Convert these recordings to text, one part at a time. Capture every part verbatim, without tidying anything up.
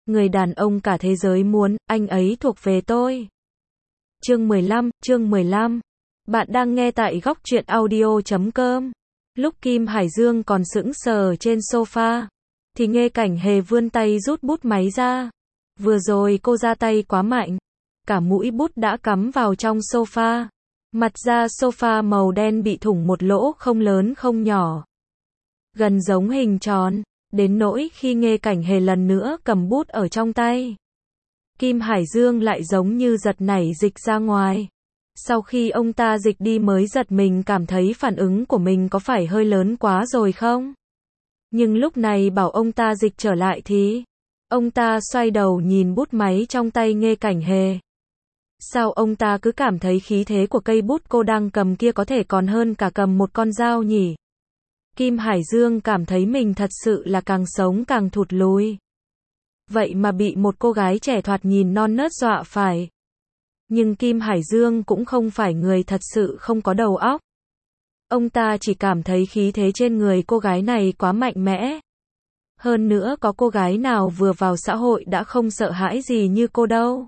Người đàn ông cả thế giới muốn, anh ấy thuộc về tôi. Chương mười lăm, chương mười lăm. Bạn đang nghe tại góc truyện audio chấm com. Lúc Kim Hải Dương còn sững sờ trên sofa, thì Nghê Cảnh Hề vươn tay rút bút máy ra. Vừa rồi cô ra tay quá mạnh, cả mũi bút đã cắm vào trong sofa. Mặt da sofa màu đen bị thủng một lỗ không lớn không nhỏ, gần giống hình tròn, đến nỗi khi Nghê Cảnh Hề lần nữa cầm bút ở trong tay, Kim Hải Dương lại giống như giật nảy dịch ra ngoài. Sau khi ông ta dịch đi mới giật mình cảm thấy phản ứng của mình có phải hơi lớn quá rồi không? Nhưng lúc này bảo ông ta dịch trở lại thì ông ta xoay đầu nhìn bút máy trong tay Nghê Cảnh Hề. Sao ông ta cứ cảm thấy khí thế của cây bút cô đang cầm kia có thể còn hơn cả cầm một con dao nhỉ? Kim Hải Dương cảm thấy mình thật sự là càng sống càng thụt lùi. Vậy mà bị một cô gái trẻ thoạt nhìn non nớt dọa phải. Nhưng Kim Hải Dương cũng không phải người thật sự không có đầu óc. Ông ta chỉ cảm thấy khí thế trên người cô gái này quá mạnh mẽ. Hơn nữa có cô gái nào vừa vào xã hội đã không sợ hãi gì như cô đâu.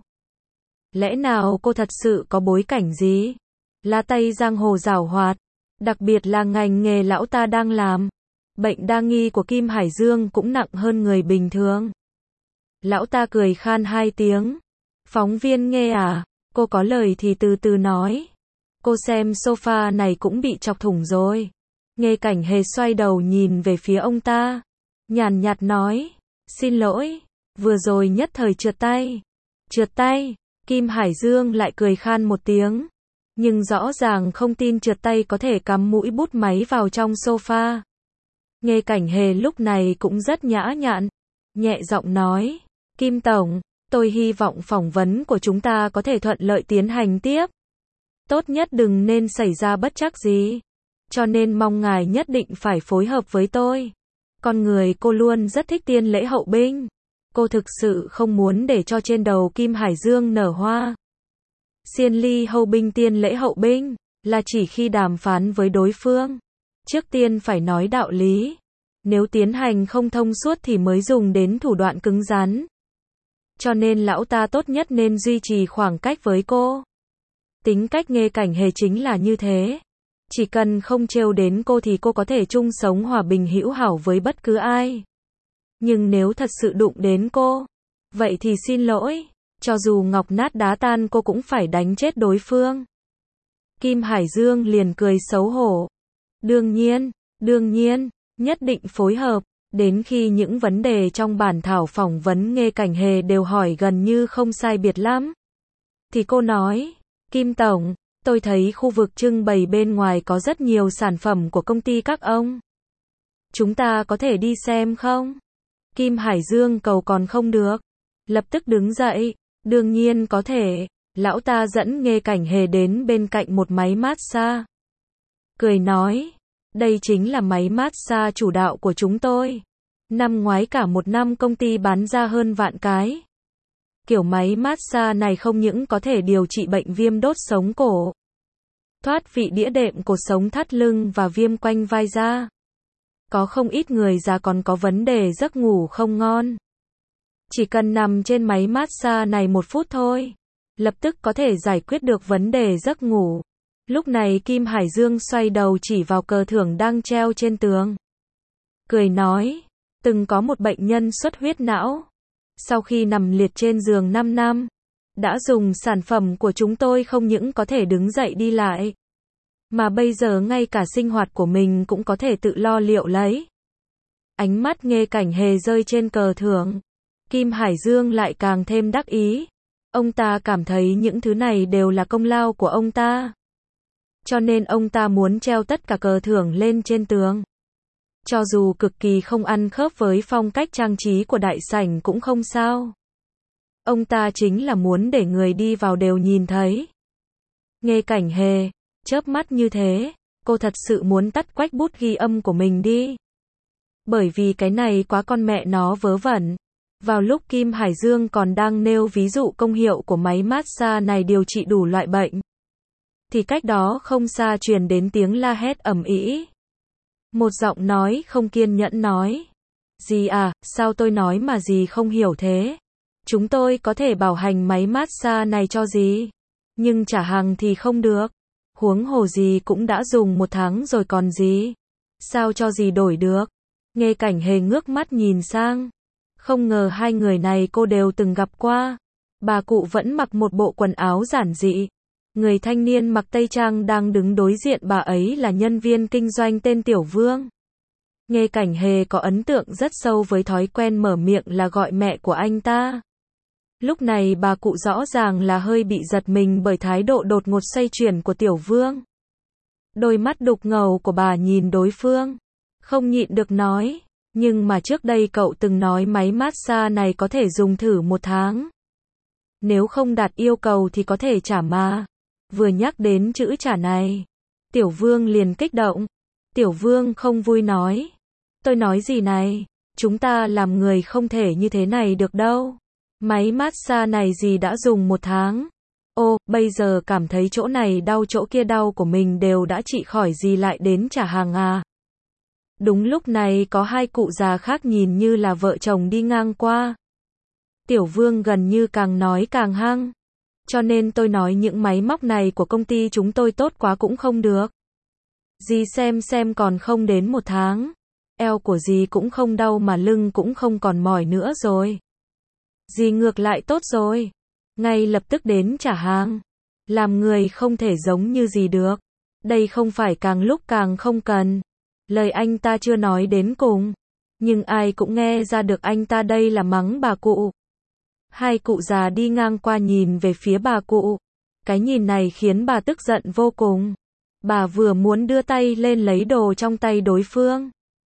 Lẽ nào cô thật sự có bối cảnh gì? Lá tay giang hồ giảo hoạt, đặc biệt là ngành nghề lão ta đang làm. Bệnh đa nghi của Kim Hải Dương cũng nặng hơn người bình thường. Lão ta cười khan hai tiếng. Phóng viên Nghê à, cô có lời thì từ từ nói. Cô xem sofa này cũng bị chọc thủng rồi. Nghê Cảnh Hề xoay đầu nhìn về phía ông ta, nhàn nhạt nói, xin lỗi, vừa rồi nhất thời trượt tay. Trượt tay, Kim Hải Dương lại cười khan một tiếng, nhưng rõ ràng không tin trượt tay có thể cắm mũi bút máy vào trong sofa. Nghê Cảnh Hề lúc này cũng rất nhã nhặn, nhẹ giọng nói, Kim Tổng, tôi hy vọng phỏng vấn của chúng ta có thể thuận lợi tiến hành tiếp. Tốt nhất đừng nên xảy ra bất trắc gì. Cho nên mong ngài nhất định phải phối hợp với tôi. Con người cô luôn rất thích tiên lễ hậu binh. Cô thực sự không muốn để cho trên đầu Kim Hải Dương nở hoa. Xiên ly hậu binh tiên lễ hậu binh là chỉ khi đàm phán với đối phương, trước tiên phải nói đạo lý. Nếu tiến hành không thông suốt thì mới dùng đến thủ đoạn cứng rắn. Cho nên lão ta tốt nhất nên duy trì khoảng cách với cô. Tính cách Nghê Cảnh Hề chính là như thế. Chỉ cần không trêu đến cô thì cô có thể chung sống hòa bình hữu hảo với bất cứ ai. Nhưng nếu thật sự đụng đến cô, vậy thì xin lỗi, cho dù ngọc nát đá tan cô cũng phải đánh chết đối phương. Kim Hải Dương liền cười xấu hổ. Đương nhiên, đương nhiên, nhất định phối hợp. Đến khi những vấn đề trong bản thảo phỏng vấn Nghê Cảnh Hề đều hỏi gần như không sai biệt lắm, thì cô nói, Kim Tổng, tôi thấy khu vực trưng bày bên ngoài có rất nhiều sản phẩm của công ty các ông. Chúng ta có thể đi xem không? Kim Hải Dương cầu còn không được. Lập tức đứng dậy, đương nhiên có thể. Lão ta dẫn Nghê Cảnh Hề đến bên cạnh một máy massage. Cười nói, đây chính là máy massage chủ đạo của chúng tôi. Năm ngoái cả một năm công ty bán ra hơn vạn cái. Kiểu máy massage này không những có thể điều trị bệnh viêm đốt sống cổ, thoát vị đĩa đệm cột sống thắt lưng và viêm quanh vai da. Có không ít người già còn có vấn đề giấc ngủ không ngon. Chỉ cần nằm trên máy massage này một phút thôi, lập tức có thể giải quyết được vấn đề giấc ngủ. Lúc này Kim Hải Dương xoay đầu chỉ vào cờ thưởng đang treo trên tường. Cười nói, từng có một bệnh nhân xuất huyết não. Sau khi nằm liệt trên giường năm năm, đã dùng sản phẩm của chúng tôi không những có thể đứng dậy đi lại, mà bây giờ ngay cả sinh hoạt của mình cũng có thể tự lo liệu lấy. Ánh mắt Nghê Cảnh Hề rơi trên cờ thưởng. Kim Hải Dương lại càng thêm đắc ý. Ông ta cảm thấy những thứ này đều là công lao của ông ta. Cho nên ông ta muốn treo tất cả cờ thưởng lên trên tường. Cho dù cực kỳ không ăn khớp với phong cách trang trí của đại sảnh cũng không sao. Ông ta chính là muốn để người đi vào đều nhìn thấy. Nghê Cảnh Hề, chớp mắt như thế, cô thật sự muốn tắt quách bút ghi âm của mình đi. Bởi vì cái này quá con mẹ nó vớ vẩn. Vào lúc Kim Hải Dương còn đang nêu ví dụ công hiệu của máy massage này điều trị đủ loại bệnh, thì cách đó không xa truyền đến tiếng la hét ầm ĩ. Một giọng nói không kiên nhẫn nói, Dì à, sao tôi nói mà dì không hiểu thế? Chúng tôi có thể bảo hành máy massage này cho dì, nhưng trả hàng thì không được. Huống hồ dì cũng đã dùng một tháng rồi còn gì. Sao cho dì đổi được? Nghe Cảnh Hề ngước mắt nhìn sang. Không ngờ hai người này cô đều từng gặp qua. Bà cụ vẫn mặc một bộ quần áo giản dị. Người thanh niên mặc tây trang đang đứng đối diện bà ấy là nhân viên kinh doanh tên Tiểu Vương. Nghe Cảnh Hề có ấn tượng rất sâu với thói quen mở miệng là gọi mẹ của anh ta. Lúc này bà cụ rõ ràng là hơi bị giật mình bởi thái độ đột ngột xoay chuyển của Tiểu Vương. Đôi mắt đục ngầu của bà nhìn đối phương, không nhịn được nói, nhưng mà trước đây cậu từng nói máy massage này có thể dùng thử một tháng. Nếu không đạt yêu cầu thì có thể trả mà. Vừa nhắc đến chữ trả này, Tiểu Vương liền kích động. Tiểu Vương không vui nói, tôi nói gì này, chúng ta làm người không thể như thế này được đâu. Máy massage này dì đã dùng một tháng. Ô, bây giờ cảm thấy chỗ này đau chỗ kia đau của mình đều đã trị khỏi dì lại đến trả hàng à. Đúng lúc này có hai cụ già khác nhìn như là vợ chồng đi ngang qua. Tiểu Vương gần như càng nói càng hăng. Cho nên tôi nói những máy móc này của công ty chúng tôi tốt quá cũng không được. Dì xem xem còn không đến một tháng. Eo của dì cũng không đau mà lưng cũng không còn mỏi nữa rồi. Dì ngược lại tốt rồi. Ngay lập tức đến trả hàng. Làm người không thể giống như dì được. Đây không phải càng lúc càng không cần. Lời anh ta chưa nói đến cùng. Nhưng ai cũng nghe ra được anh ta đây là mắng bà cụ. Hai cụ già đi ngang qua nhìn về phía bà cụ. Cái nhìn này khiến bà tức giận vô cùng. Bà vừa muốn đưa tay lên lấy đồ trong tay đối phương.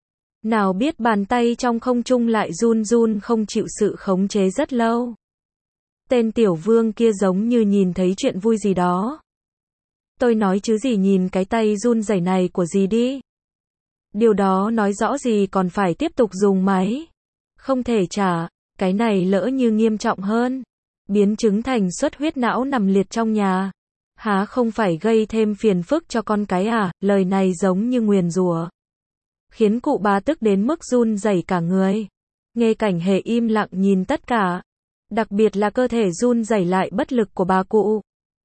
Nào biết bàn tay trong không trung lại run run không chịu sự khống chế rất lâu. Tên Tiểu Vương kia giống như nhìn thấy chuyện vui gì đó. Tôi nói chứ gì nhìn cái tay run rẩy này của dì đi. Điều đó nói rõ gì còn phải tiếp tục dùng máy. Không thể trả, cái này lỡ như nghiêm trọng hơn. Biến chứng thành xuất huyết não nằm liệt trong nhà. Há không phải gây thêm phiền phức cho con cái à, lời này giống như nguyền rủa. Khiến cụ bà tức đến mức run rẩy cả người. Nghe Cảnh Hề im lặng nhìn tất cả. Đặc biệt là cơ thể run rẩy lại bất lực của bà cụ.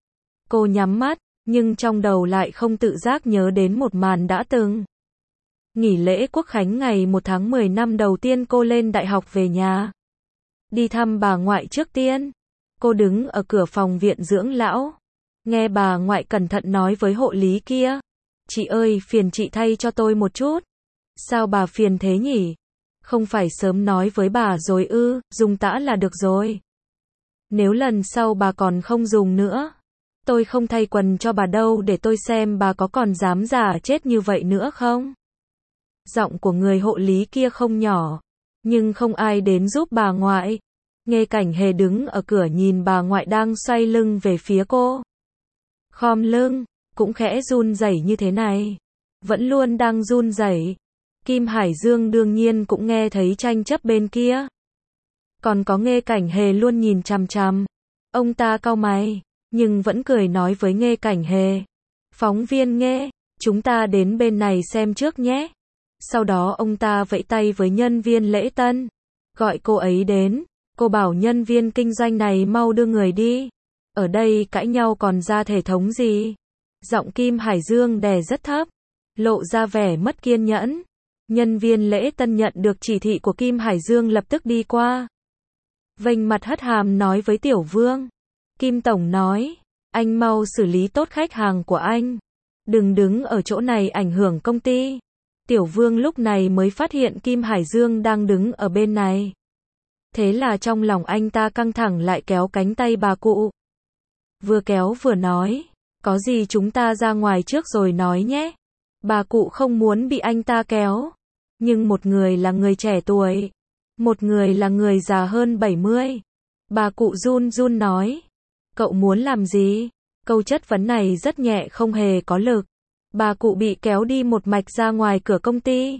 Cô nhắm mắt, nhưng trong đầu lại không tự giác nhớ đến một màn đã từng. Nghỉ lễ Quốc khánh ngày một tháng mười năm đầu tiên cô lên đại học về nhà. Đi thăm bà ngoại trước tiên. Cô đứng ở cửa phòng viện dưỡng lão. Nghe bà ngoại cẩn thận nói với hộ lý kia. Chị ơi, phiền chị thay cho tôi một chút. Sao bà phiền thế nhỉ? Không phải sớm nói với bà rồi ư, dùng tã là được rồi. Nếu lần sau bà còn không dùng nữa, tôi không thay quần cho bà đâu để tôi xem bà có còn dám giả chết như vậy nữa không? Giọng của người hộ lý kia không nhỏ, nhưng không ai đến giúp bà ngoại. Nghe Cảnh Hề đứng ở cửa nhìn bà ngoại đang xoay lưng về phía cô. Khom lưng, cũng khẽ run rẩy như thế này. Vẫn luôn đang run rẩy. Kim Hải Dương đương nhiên cũng nghe thấy tranh chấp bên kia. Còn có Nghe Cảnh Hề luôn nhìn chằm chằm. Ông ta cau mày, nhưng vẫn cười nói với Nghe Cảnh Hề. Phóng viên Nghe, chúng ta đến bên này xem trước nhé. Sau đó ông ta vẫy tay với nhân viên lễ tân. Gọi cô ấy đến. Cô bảo nhân viên kinh doanh này mau đưa người đi. Ở đây cãi nhau còn ra thể thống gì? Giọng Kim Hải Dương đè rất thấp, lộ ra vẻ mất kiên nhẫn. Nhân viên lễ tân nhận được chỉ thị của Kim Hải Dương lập tức đi qua. Vênh mặt hất hàm nói với Tiểu Vương. Kim Tổng nói, anh mau xử lý tốt khách hàng của anh. Đừng đứng ở chỗ này ảnh hưởng công ty. Tiểu Vương lúc này mới phát hiện Kim Hải Dương đang đứng ở bên này. Thế là trong lòng anh ta căng thẳng lại kéo cánh tay bà cụ. Vừa kéo vừa nói, có gì chúng ta ra ngoài trước rồi nói nhé. Bà cụ không muốn bị anh ta kéo. Nhưng một người là người trẻ tuổi, một người là người già hơn bảy mươi. Bà cụ run run nói, cậu muốn làm gì? Câu chất vấn này rất nhẹ không hề có lực. Bà cụ bị kéo đi một mạch ra ngoài cửa công ty.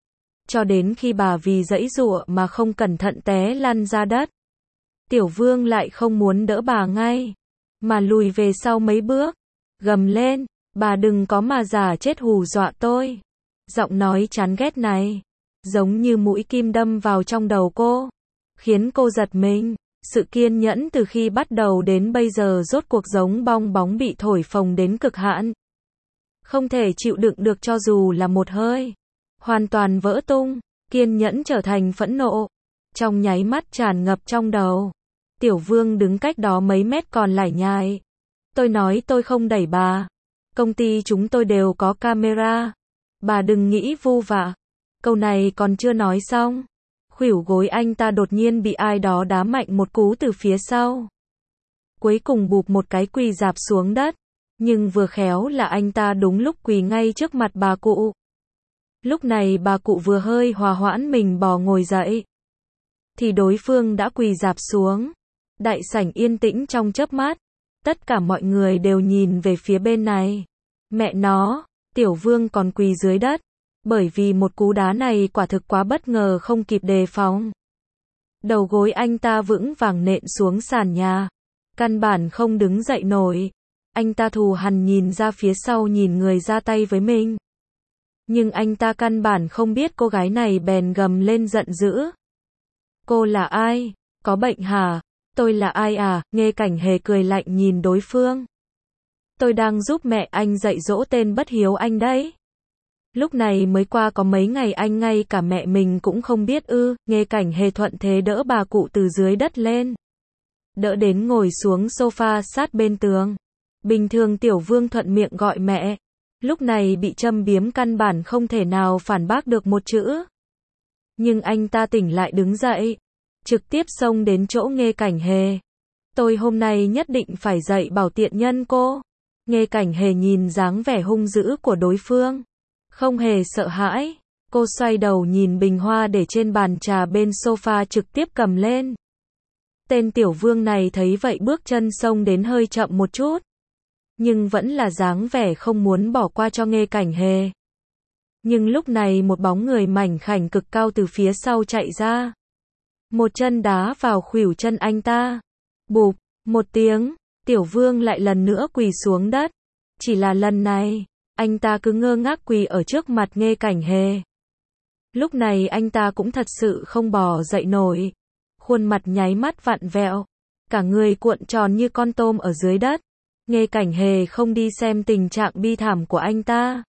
Cho đến khi bà vì giãy giụa mà không cẩn thận té lăn ra đất. Tiểu Vương lại không muốn đỡ bà ngay, mà lùi về sau mấy bước, gầm lên, bà đừng có mà giả chết hù dọa tôi. Giọng nói chán ghét này, giống như mũi kim đâm vào trong đầu cô, khiến cô giật mình. Sự kiên nhẫn từ khi bắt đầu đến bây giờ rốt cuộc giống bong bóng bị thổi phồng đến cực hạn. Không thể chịu đựng được cho dù là một hơi. Hoàn toàn vỡ tung, kiên nhẫn trở thành phẫn nộ. Trong nháy mắt tràn ngập trong đầu. Tiểu Vương đứng cách đó mấy mét còn lải nhải. Tôi nói tôi không đẩy bà. Công ty chúng tôi đều có camera. Bà đừng nghĩ vu vạ. Câu này còn chưa nói xong. Khuỷu gối anh ta đột nhiên bị ai đó đá mạnh một cú từ phía sau. Cuối cùng bụp một cái quỳ rạp xuống đất. Nhưng vừa khéo là anh ta đúng lúc quỳ ngay trước mặt bà cụ. Lúc này bà cụ vừa hơi hòa hoãn mình bò ngồi dậy. Thì đối phương đã quỳ rạp xuống. Đại sảnh yên tĩnh trong chớp mắt. Tất cả mọi người đều nhìn về phía bên này. Mẹ nó, Tiểu Vương còn quỳ dưới đất. Bởi vì một cú đá này quả thực quá bất ngờ không kịp đề phòng. Đầu gối anh ta vững vàng nện xuống sàn nhà. Căn bản không đứng dậy nổi. Anh ta thù hằn nhìn ra phía sau nhìn người ra tay với mình. Nhưng anh ta căn bản không biết cô gái này bèn gầm lên giận dữ. Cô là ai? Có bệnh hả? Tôi là ai à? Nghe Cảnh Hề cười lạnh nhìn đối phương. Tôi đang giúp mẹ anh dạy dỗ tên bất hiếu anh đấy. Lúc này mới qua có mấy ngày anh ngay cả mẹ mình cũng không biết ư. Nghe Cảnh Hề thuận thế đỡ bà cụ từ dưới đất lên. Đỡ đến ngồi xuống sofa sát bên tường. Bình thường Tiểu Vương thuận miệng gọi mẹ. Lúc này bị châm biếm căn bản không thể nào phản bác được một chữ. Nhưng anh ta tỉnh lại đứng dậy. Trực tiếp xông đến chỗ Nghe Cảnh Hề. Tôi hôm nay nhất định phải dạy bảo tiện nhân cô. Nghe Cảnh Hề nhìn dáng vẻ hung dữ của đối phương. Không hề sợ hãi. Cô xoay đầu nhìn bình hoa để trên bàn trà bên sofa trực tiếp cầm lên. Tên Tiểu Vương này thấy vậy bước chân xông đến hơi chậm một chút. Nhưng vẫn là dáng vẻ không muốn bỏ qua cho Nghe Cảnh Hề. Nhưng lúc này một bóng người mảnh khảnh cực cao từ phía sau chạy ra. Một chân đá vào khuỷu chân anh ta. Bụp, một tiếng, Tiểu Vương lại lần nữa quỳ xuống đất. Chỉ là lần này, anh ta cứ ngơ ngác quỳ ở trước mặt Nghe Cảnh Hề. Lúc này anh ta cũng thật sự không bò dậy nổi. Khuôn mặt nháy mắt vặn vẹo. Cả người cuộn tròn như con tôm ở dưới đất. Nghe Cảnh Hề không đi xem tình trạng bi thảm của anh ta.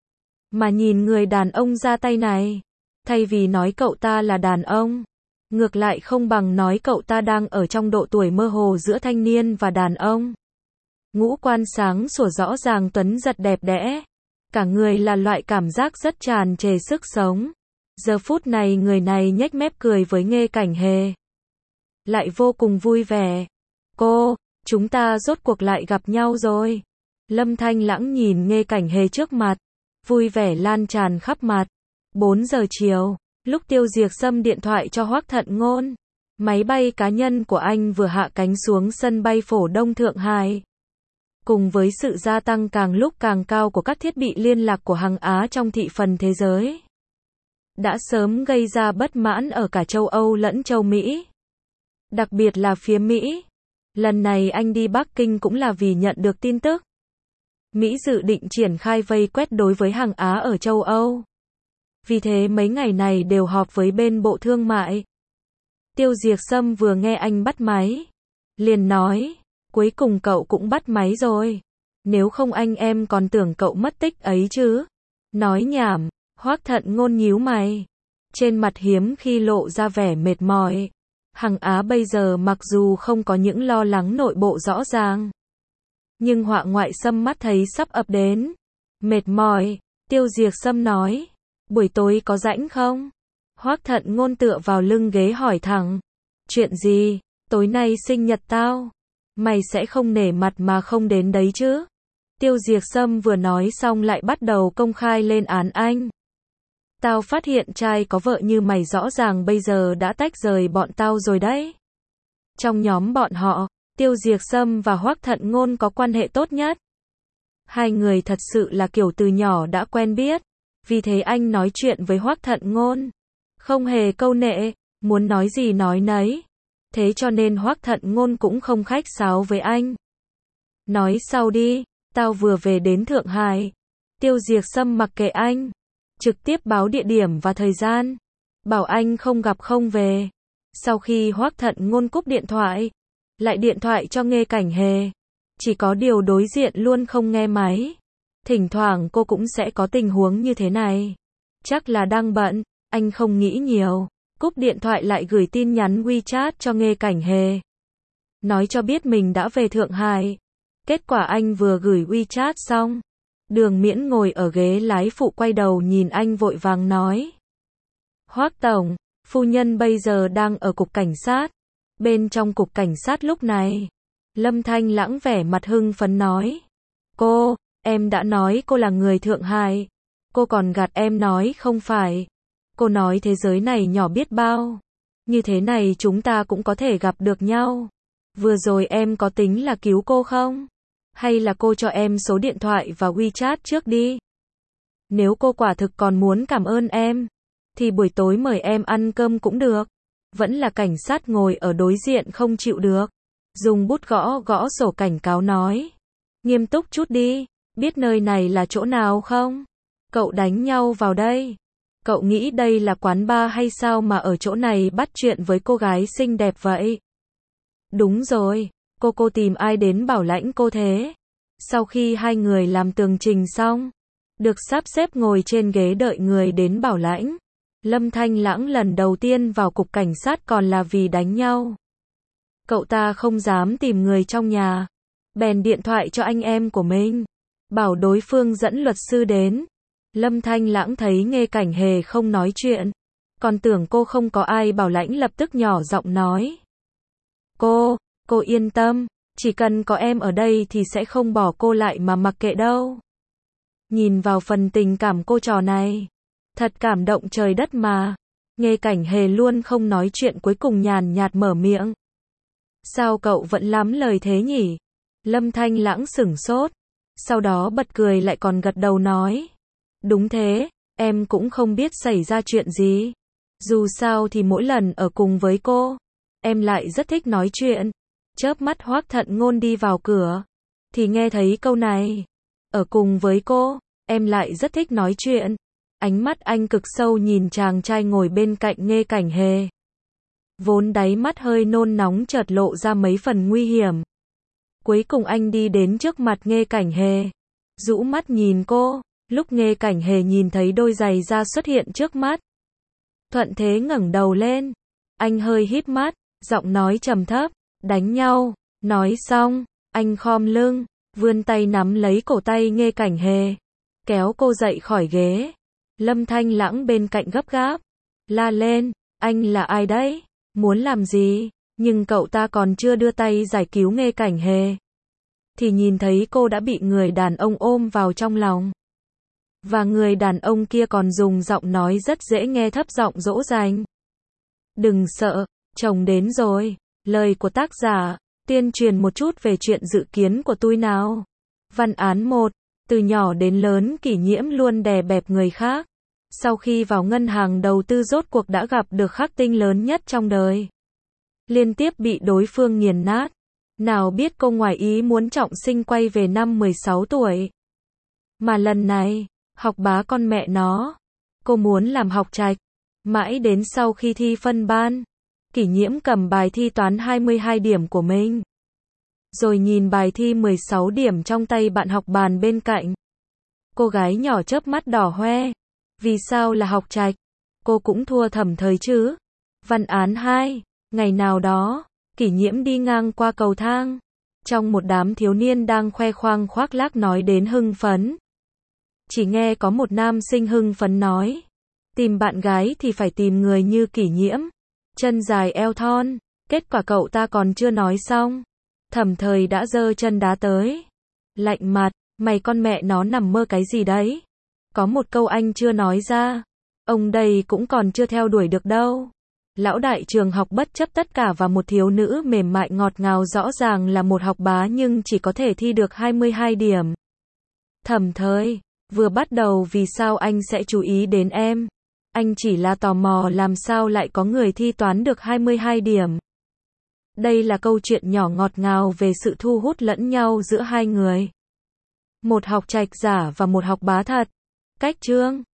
Mà nhìn người đàn ông ra tay này. Thay vì nói cậu ta là đàn ông. Ngược lại không bằng nói cậu ta đang ở trong độ tuổi mơ hồ giữa thanh niên và đàn ông. Ngũ quan sáng sủa rõ ràng tuấn giật đẹp đẽ. Cả người là loại cảm giác rất tràn trề sức sống. Giờ phút này người này nhếch mép cười với Nghe Cảnh Hề. Lại vô cùng vui vẻ. Cô, chúng ta rốt cuộc lại gặp nhau rồi. Lâm Thanh Lãng nhìn Nghe Cảnh Hề trước mặt. Vui vẻ lan tràn khắp mặt. bốn giờ chiều. Lúc Tiêu Diệc Sâm điện thoại cho Hoắc Thận Ngôn. Máy bay cá nhân của anh vừa hạ cánh xuống sân bay Phổ Đông Thượng Hải. Cùng với sự gia tăng càng lúc càng cao của các thiết bị liên lạc của hàng Á trong thị phần thế giới. Đã sớm gây ra bất mãn ở cả châu Âu lẫn châu Mỹ. Đặc biệt là phía Mỹ. Lần này anh đi Bắc Kinh cũng là vì nhận được tin tức. Mỹ dự định triển khai vây quét đối với hàng Á ở châu Âu. Vì thế mấy ngày này đều họp với bên Bộ Thương mại. Tiêu Diệc Sâm vừa nghe anh bắt máy. Liền nói, cuối cùng cậu cũng bắt máy rồi. Nếu không anh em còn tưởng cậu mất tích ấy chứ. Nói nhảm, Hoắc Thận Ngôn nhíu mày. Trên mặt hiếm khi lộ ra vẻ mệt mỏi. Hàng Á bây giờ mặc dù không có những lo lắng nội bộ rõ ràng. Nhưng họa ngoại xâm mắt thấy sắp ập đến. Mệt mỏi, Tiêu Diệc Sâm nói. Buổi tối có rảnh không? Hoắc Thận Ngôn tựa vào lưng ghế hỏi thẳng. Chuyện gì? Tối nay sinh nhật tao. Mày sẽ không nể mặt mà không đến đấy chứ? Tiêu Diệc Sâm vừa nói xong lại bắt đầu công khai lên án anh. Tao phát hiện trai có vợ như mày rõ ràng bây giờ đã tách rời bọn tao rồi đấy. Trong nhóm bọn họ, Tiêu Diệc Sâm và Hoắc Thận Ngôn có quan hệ tốt nhất. Hai người thật sự là kiểu từ nhỏ đã quen biết. Vì thế anh nói chuyện với Hoắc Thận Ngôn. Không hề câu nệ, muốn nói gì nói nấy. Thế cho nên Hoắc Thận Ngôn cũng không khách sáo với anh. Nói sau đi, tao vừa về đến Thượng Hải. Tiêu Diệc Sâm mặc kệ anh. Trực tiếp báo địa điểm và thời gian. Bảo anh không gặp không về. Sau khi Hoắc Thận Ngôn cúp điện thoại, lại điện thoại cho Nghê Cảnh Hề. Chỉ có điều đối diện luôn không nghe máy. Thỉnh thoảng cô cũng sẽ có tình huống như thế này. Chắc là đang bận, anh không nghĩ nhiều. Cúp điện thoại lại gửi tin nhắn WeChat cho Nghê Cảnh Hề. Nói cho biết mình đã về Thượng Hải. Kết quả anh vừa gửi WeChat xong. Đường Miễn ngồi ở ghế lái phụ quay đầu nhìn anh vội vàng nói. Hoắc Tổng, phu nhân bây giờ đang ở cục cảnh sát. Bên trong cục cảnh sát lúc này, Lâm Thanh Lãng vẻ mặt hưng phấn nói. Cô, em đã nói cô là người Thượng Hải. Cô còn gạt em nói không phải. Cô nói thế giới này nhỏ biết bao. Như thế này chúng ta cũng có thể gặp được nhau. Vừa rồi em có tính là cứu cô không? Hay là cô cho em số điện thoại và WeChat trước đi? Nếu cô quả thực còn muốn cảm ơn em, thì buổi tối mời em ăn cơm cũng được. Vẫn là cảnh sát ngồi ở đối diện không chịu được. Dùng bút gõ gõ sổ cảnh cáo nói. Nghiêm túc chút đi, biết nơi này là chỗ nào không? Cậu đánh nhau vào đây. Cậu nghĩ đây là quán bar hay sao mà ở chỗ này bắt chuyện với cô gái xinh đẹp vậy? Đúng rồi, cô cô tìm ai đến bảo lãnh cô thế? Sau khi hai người làm tường trình xong, được sắp xếp ngồi trên ghế đợi người đến bảo lãnh. Lâm Thanh Lãng lần đầu tiên vào cục cảnh sát còn là vì đánh nhau. Cậu ta không dám tìm người trong nhà. Bèn điện thoại cho anh em của mình. Bảo đối phương dẫn luật sư đến. Lâm Thanh Lãng thấy Nghê Cảnh Hề không nói chuyện. Còn tưởng cô không có ai bảo lãnh lập tức nhỏ giọng nói. Cô, cô yên tâm. Chỉ cần có em ở đây thì sẽ không bỏ cô lại mà mặc kệ đâu. Nhìn vào phần tình cảm cô trò này. Thật cảm động trời đất mà. Nghê Cảnh Hề luôn không nói chuyện cuối cùng nhàn nhạt mở miệng. Sao cậu vẫn lắm lời thế nhỉ? Lâm Thanh Lãng sửng sốt. Sau đó bật cười lại còn gật đầu nói. Đúng thế, em cũng không biết xảy ra chuyện gì. Dù sao thì mỗi lần ở cùng với cô, em lại rất thích nói chuyện. Chớp mắt Hoắc Thận Ngôn đi vào cửa, thì nghe thấy câu này. Ở cùng với cô, em lại rất thích nói chuyện. Ánh mắt anh cực sâu nhìn chàng trai ngồi bên cạnh Nghê Cảnh Hề. Vốn đáy mắt hơi nôn nóng chợt lộ ra mấy phần nguy hiểm. Cuối cùng anh đi đến trước mặt Nghê Cảnh Hề. Rũ mắt nhìn cô, lúc Nghê Cảnh Hề nhìn thấy đôi giày da xuất hiện trước mắt. Thuận thế ngẩng đầu lên. Anh hơi híp mắt, giọng nói trầm thấp, đánh nhau. Nói xong, anh khom lưng, vươn tay nắm lấy cổ tay Nghê Cảnh Hề. Kéo cô dậy khỏi ghế. Lâm Thanh Lãng bên cạnh gấp gáp. La lên, anh là ai đấy? Muốn làm gì? Nhưng cậu ta còn chưa đưa tay giải cứu Nghê Cảnh Hề. Thì nhìn thấy cô đã bị người đàn ông ôm vào trong lòng. Và người đàn ông kia còn dùng giọng nói rất dễ nghe thấp giọng dỗ dành. Đừng sợ, chồng đến rồi. Lời của tác giả, tuyên truyền một chút về chuyện dự kiến của tôi nào. Văn án một. Từ nhỏ đến lớn Kỷ Nhiễm luôn đè bẹp người khác. Sau khi vào ngân hàng đầu tư rốt cuộc đã gặp được khắc tinh lớn nhất trong đời. Liên tiếp bị đối phương nghiền nát. Nào biết cô ngoài ý muốn trọng sinh quay về năm mười sáu tuổi. Mà lần này, học bá con mẹ nó. Cô muốn làm học trạch. Mãi đến sau khi thi phân ban, Kỷ Nhiễm cầm bài thi toán hai mươi hai điểm của mình. Rồi nhìn bài thi mười sáu điểm trong tay bạn học bàn bên cạnh. Cô gái nhỏ chớp mắt đỏ hoe. Vì sao là học trạch? Cô cũng thua thẩm thời chứ. Văn án hai. Ngày nào đó, Kỷ Nhiễm đi ngang qua cầu thang. Trong một đám thiếu niên đang khoe khoang khoác lác nói đến hưng phấn. Chỉ nghe có một nam sinh hưng phấn nói. Tìm bạn gái thì phải tìm người như Kỷ Nhiễm. Chân dài eo thon. Kết quả cậu ta còn chưa nói xong. Thẩm thời đã giơ chân đá tới. Lạnh mặt, mày con mẹ nó nằm mơ cái gì đấy? Có một câu anh chưa nói ra. Ông đây cũng còn chưa theo đuổi được đâu. Lão đại trường học bất chấp tất cả và một thiếu nữ mềm mại ngọt ngào rõ ràng là một học bá nhưng chỉ có thể thi được hai mươi hai điểm. Thẩm thời, vừa bắt đầu vì sao anh sẽ chú ý đến em? Anh chỉ là tò mò làm sao lại có người thi toán được hai mươi hai điểm. Đây là câu chuyện nhỏ ngọt ngào về sự thu hút lẫn nhau giữa hai người. Một học trạch giả và một học bá thật. Cách chương